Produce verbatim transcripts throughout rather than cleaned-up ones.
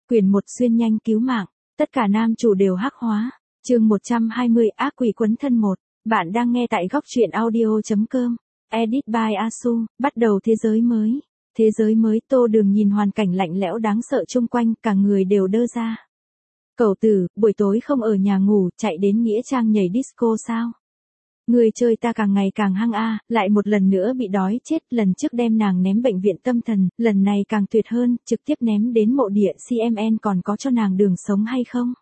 Quyền một xuyên nhanh cứu mạng, tất cả nam chủ đều hắc hóa. Chương một trăm hai mươi ác quỷ quấn thân một. Bạn đang nghe tại góc truyện audio chấm com. Edit by Asu, bắt đầu thế giới mới. Thế giới mới, Tô Đường nhìn hoàn cảnh lạnh lẽo đáng sợ chung quanh, cả người đều đơ ra. Cậu tử, buổi tối không ở nhà ngủ, chạy đến nghĩa trang nhảy disco sao? Người chơi ta càng ngày càng hăng a, lại một lần nữa bị đói chết, lần trước đem nàng ném bệnh viện tâm thần, lần này càng tuyệt hơn, trực tiếp ném đến mộ địa xê em en còn có cho nàng đường sống hay không?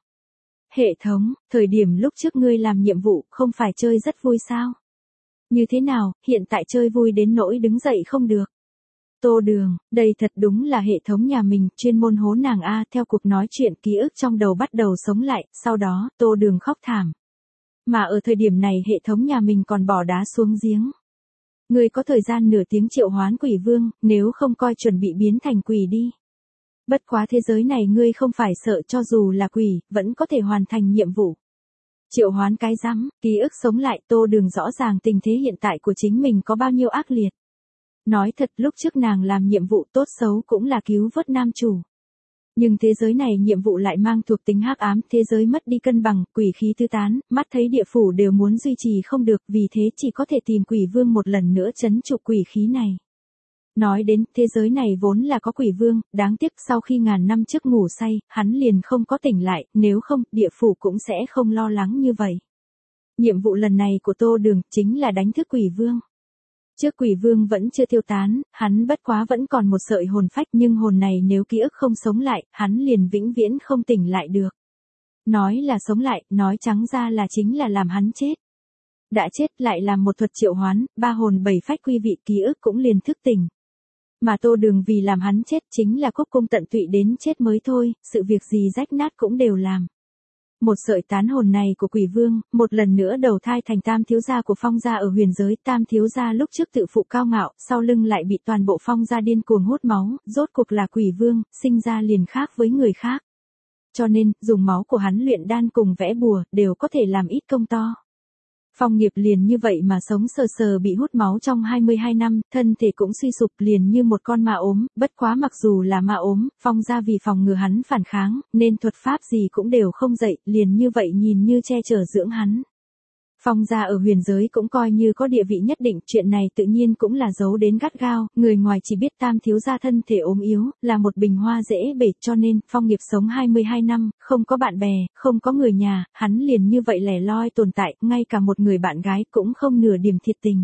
Hệ thống, thời điểm lúc trước ngươi làm nhiệm vụ, không phải chơi rất vui sao? Như thế nào, hiện tại chơi vui đến nỗi đứng dậy không được? Tô Đường, đây thật đúng là hệ thống nhà mình, chuyên môn hố nàng a, theo cuộc nói chuyện ký ức trong đầu bắt đầu sống lại, sau đó, Tô Đường khóc thảm. Mà ở thời điểm này hệ thống nhà mình còn bỏ đá xuống giếng. Ngươi có thời gian nửa tiếng triệu hoán quỷ vương, nếu không coi chuẩn bị biến thành quỷ đi. Bất quá thế giới này ngươi không phải sợ, cho dù là quỷ, vẫn có thể hoàn thành nhiệm vụ. Triệu hoán cái rắm, ký ức sống lại, Tô Đường rõ ràng tình thế hiện tại của chính mình có bao nhiêu ác liệt. Nói thật, lúc trước nàng làm nhiệm vụ tốt xấu cũng là cứu vớt nam chủ. Nhưng thế giới này nhiệm vụ lại mang thuộc tính hắc ám, thế giới mất đi cân bằng, quỷ khí tứ tán, mắt thấy địa phủ đều muốn duy trì không được, vì thế chỉ có thể tìm quỷ vương một lần nữa trấn trụ quỷ khí này. Nói đến, thế giới này vốn là có quỷ vương, đáng tiếc sau khi ngàn năm trước ngủ say, hắn liền không có tỉnh lại, nếu không, địa phủ cũng sẽ không lo lắng như vậy. Nhiệm vụ lần này của Tô Đường chính là đánh thức quỷ vương. Trước quỷ vương vẫn chưa tiêu tán, hắn bất quá vẫn còn một sợi hồn phách, nhưng hồn này nếu ký ức không sống lại, hắn liền vĩnh viễn không tỉnh lại được. Nói là sống lại, nói trắng ra là chính là làm hắn chết. Đã chết lại làm một thuật triệu hoán, ba hồn bảy phách quy vị, ký ức cũng liền thức tỉnh. Mà Tô Đường vì làm hắn chết chính là cúc cung tận tụy đến chết mới thôi, sự việc gì rách nát cũng đều làm. Một sợi tán hồn này của quỷ vương, một lần nữa đầu thai thành tam thiếu gia của phong gia ở huyền giới. Tam thiếu gia lúc trước tự phụ cao ngạo, sau lưng lại bị toàn bộ phong gia điên cuồng hút máu, rốt cuộc là quỷ vương, sinh ra liền khác với người khác. Cho nên, dùng máu của hắn luyện đan cùng vẽ bùa, đều có thể làm ít công to. Phong Nghiệp liền như vậy mà sống sờ sờ bị hút máu trong hai mươi hai năm, thân thể cũng suy sụp liền như một con ma ốm, bất quá mặc dù là ma ốm, Phong gia vì phòng ngừa hắn phản kháng, nên thuật pháp gì cũng đều không dạy, liền như vậy nhìn như che chở dưỡng hắn. Phong gia ở huyền giới cũng coi như có địa vị nhất định, chuyện này tự nhiên cũng là giấu đến gắt gao, người ngoài chỉ biết tam thiếu gia thân thể ốm yếu, là một bình hoa dễ bể, cho nên, Phong Nghiệp sống hai mươi hai năm, không có bạn bè, không có người nhà, hắn liền như vậy lẻ loi tồn tại, ngay cả một người bạn gái cũng không nửa điểm thiệt tình.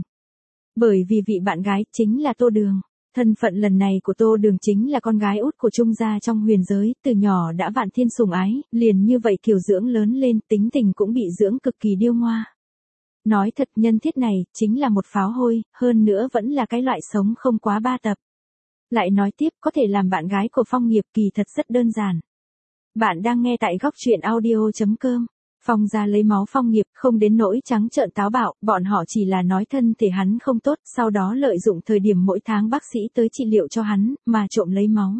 Bởi vì vị bạn gái, chính là Tô Đường. Thân phận lần này của Tô Đường chính là con gái út của Trung gia trong huyền giới, từ nhỏ đã vạn thiên sủng ái, liền như vậy kiều dưỡng lớn lên, tính tình cũng bị dưỡng cực kỳ điêu ngoa. Nói thật, nhân thiết này, chính là một pháo hôi, hơn nữa vẫn là cái loại sống không quá ba tập. Lại nói tiếp, có thể làm bạn gái của Phong Nghiệp kỳ thật rất đơn giản. Bạn đang nghe tại góc truyện audio chấm com. Phong gia lấy máu Phong Nghiệp, không đến nỗi trắng trợn táo bạo, bọn họ chỉ là nói thân thể hắn không tốt, sau đó lợi dụng thời điểm mỗi tháng bác sĩ tới trị liệu cho hắn, mà trộm lấy máu.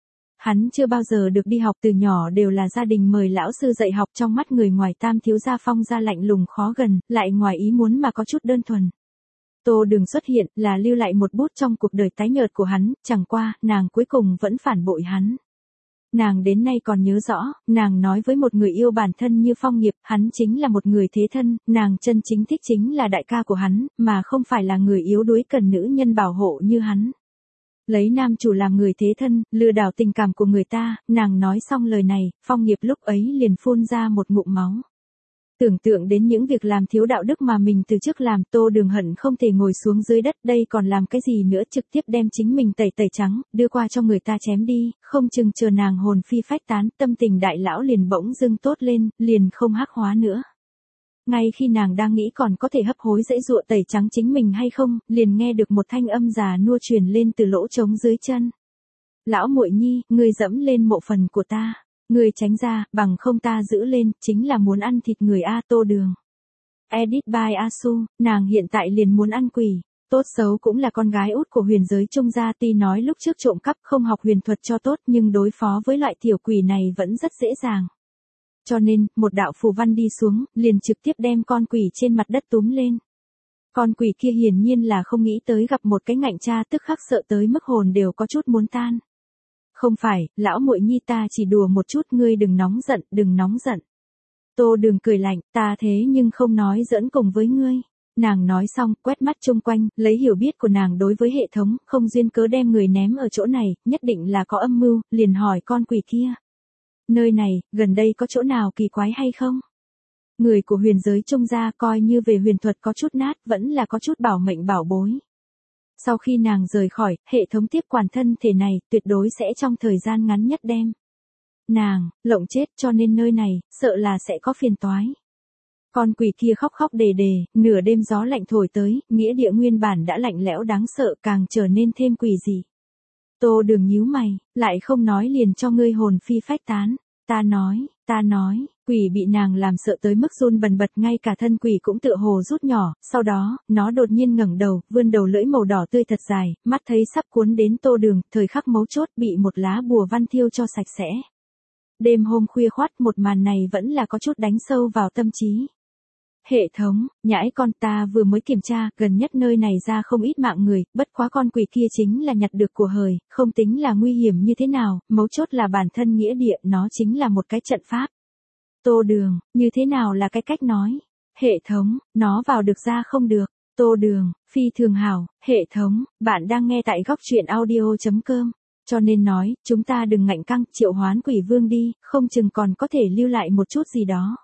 Hắn chưa bao giờ được đi học, từ nhỏ đều là gia đình mời lão sư dạy học, trong mắt người ngoài tam thiếu gia Phong gia lạnh lùng khó gần, lại ngoài ý muốn mà có chút đơn thuần. Tô Đường xuất hiện, là lưu lại một bút trong cuộc đời tái nhợt của hắn, chẳng qua, nàng cuối cùng vẫn phản bội hắn. Nàng đến nay còn nhớ rõ, nàng nói với một người yêu bản thân như Phong Nghiệp, hắn chính là một người thế thân, nàng chân chính thích chính là đại ca của hắn, mà không phải là người yếu đuối cần nữ nhân bảo hộ như hắn. Lấy nam chủ làm người thế thân, lừa đảo tình cảm của người ta, nàng nói xong lời này, Phong Nghiệp lúc ấy liền phun ra một ngụm máu. Tưởng tượng đến những việc làm thiếu đạo đức mà mình từ trước làm, Tô Đường hận không thể ngồi xuống dưới đất, đây còn làm cái gì nữa, trực tiếp đem chính mình tẩy tẩy trắng, đưa qua cho người ta chém đi, không chừng chờ nàng hồn phi phách tán, tâm tình đại lão liền bỗng dưng tốt lên, liền không hắc hóa nữa. Ngay khi nàng đang nghĩ còn có thể hấp hối dễ dụa tẩy trắng chính mình hay không, liền nghe được một thanh âm già nua truyền lên từ lỗ trống dưới chân. Lão muội nhi, ngươi dẫm lên mộ phần của ta. Ngươi tránh ra, bằng không ta giữ lên, chính là muốn ăn thịt người a. Tô Đường. Edit by Asu, nàng hiện tại liền muốn ăn quỷ. Tốt xấu cũng là con gái út của huyền giới Trung gia, tuy nói lúc trước trộm cắp không học huyền thuật cho tốt, nhưng đối phó với loại tiểu quỷ này vẫn rất dễ dàng. Cho nên, một đạo phù văn đi xuống, liền trực tiếp đem con quỷ trên mặt đất túm lên. Con quỷ kia hiển nhiên là không nghĩ tới gặp một cái ngạnh cha, tức khắc sợ tới mức hồn đều có chút muốn tan. Không phải, lão muội nhi ta chỉ đùa một chút, ngươi đừng nóng giận, đừng nóng giận. Tô Đường cười lạnh, ta thế nhưng không nói giỡn cùng với ngươi. Nàng nói xong, quét mắt chung quanh, lấy hiểu biết của nàng đối với hệ thống, không duyên cớ đem người ném ở chỗ này, nhất định là có âm mưu, liền hỏi con quỷ kia. Nơi này, gần đây có chỗ nào kỳ quái hay không? Người của huyền giới Trung gia coi như về huyền thuật có chút nát, vẫn là có chút bảo mệnh bảo bối. Sau khi nàng rời khỏi, hệ thống tiếp quản thân thể này, tuyệt đối sẽ trong thời gian ngắn nhất đem nàng lộng chết, cho nên nơi này, sợ là sẽ có phiền toái. Con quỷ kia khóc khóc đề đề, nửa đêm gió lạnh thổi tới, nghĩa địa nguyên bản đã lạnh lẽo đáng sợ, càng trở nên thêm quỷ dị. Tô Đường nhíu mày, lại không nói liền cho ngươi hồn phi phách tán. Ta nói, ta nói, quỷ bị nàng làm sợ tới mức run bần bật, ngay cả thân quỷ cũng tựa hồ rút nhỏ, sau đó, nó đột nhiên ngẩng đầu, vươn đầu lưỡi màu đỏ tươi thật dài, mắt thấy sắp cuốn đến Tô Đường, thời khắc mấu chốt bị một lá bùa văn thiêu cho sạch sẽ. Đêm hôm khuya khoắt, một màn này vẫn là có chút đánh sâu vào tâm trí. Hệ thống, nhãi con, ta vừa mới kiểm tra, gần nhất nơi này ra không ít mạng người, bất quá con quỷ kia chính là nhặt được của hời, không tính là nguy hiểm như thế nào, mấu chốt là bản thân nghĩa địa, nó chính là một cái trận pháp. Tô Đường, như thế nào là cái cách nói? Hệ thống, nó vào được ra không được. Tô Đường, phi thường hảo, hệ thống, bạn đang nghe tại góc truyện audio chấm com. Cho nên nói, chúng ta đừng ngạnh căng, triệu hoán quỷ vương đi, không chừng còn có thể lưu lại một chút gì đó.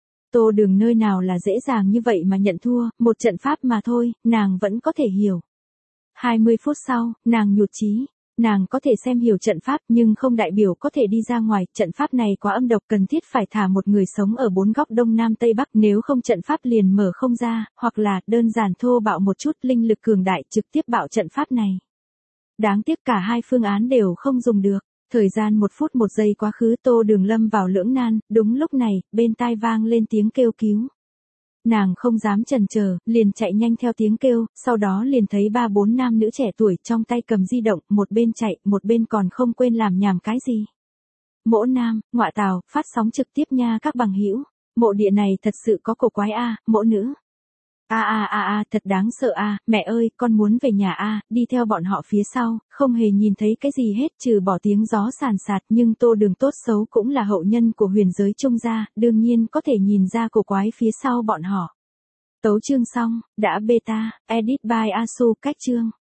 Tô Đường nơi nào là dễ dàng như vậy mà nhận thua, một trận pháp mà thôi, nàng vẫn có thể hiểu. hai mươi phút sau, nàng nhụt chí. Nàng có thể xem hiểu trận pháp nhưng không đại biểu có thể đi ra ngoài, trận pháp này quá âm độc, cần thiết phải thả một người sống ở bốn góc đông nam tây bắc, nếu không trận pháp liền mở không ra, hoặc là đơn giản thô bạo một chút, linh lực cường đại trực tiếp bạo trận pháp này. Đáng tiếc cả hai phương án đều không dùng được. Thời gian một phút một giây quá khứ, Tô Đường lâm vào lưỡng nan, đúng lúc này, bên tai vang lên tiếng kêu cứu. Nàng không dám chần chờ, liền chạy nhanh theo tiếng kêu, sau đó liền thấy ba bốn nam nữ trẻ tuổi trong tay cầm di động, một bên chạy, một bên còn không quên làm nhảm cái gì. Mỗ nam, ngọa tào, phát sóng trực tiếp nha các bằng hữu. Mộ địa này thật sự có cổ quái a, mỗ nữ. A a a a, thật đáng sợ a, mẹ ơi, con muốn về nhà a, đi theo bọn họ phía sau, không hề nhìn thấy cái gì hết trừ bỏ tiếng gió sàn sạt, nhưng Tô Đường tốt xấu cũng là hậu nhân của huyền giới Trung gia, đương nhiên có thể nhìn ra cổ quái phía sau bọn họ. Tấu chương xong, đã beta, edit by Asu, cách chương.